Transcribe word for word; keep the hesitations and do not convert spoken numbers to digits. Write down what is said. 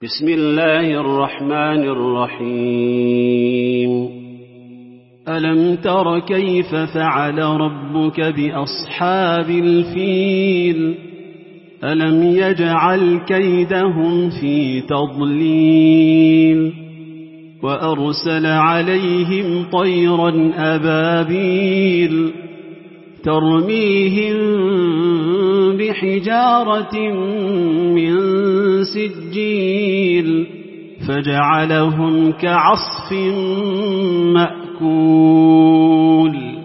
بسم الله الرحمن الرحيم ألم تر كيف فعل ربك بأصحاب الفيل ألم يجعل كيدهم في تضليل وأرسل عليهم طيرا أبابيل ترميهم بحجارة من سجيل فجعلهم كعصف مأكول.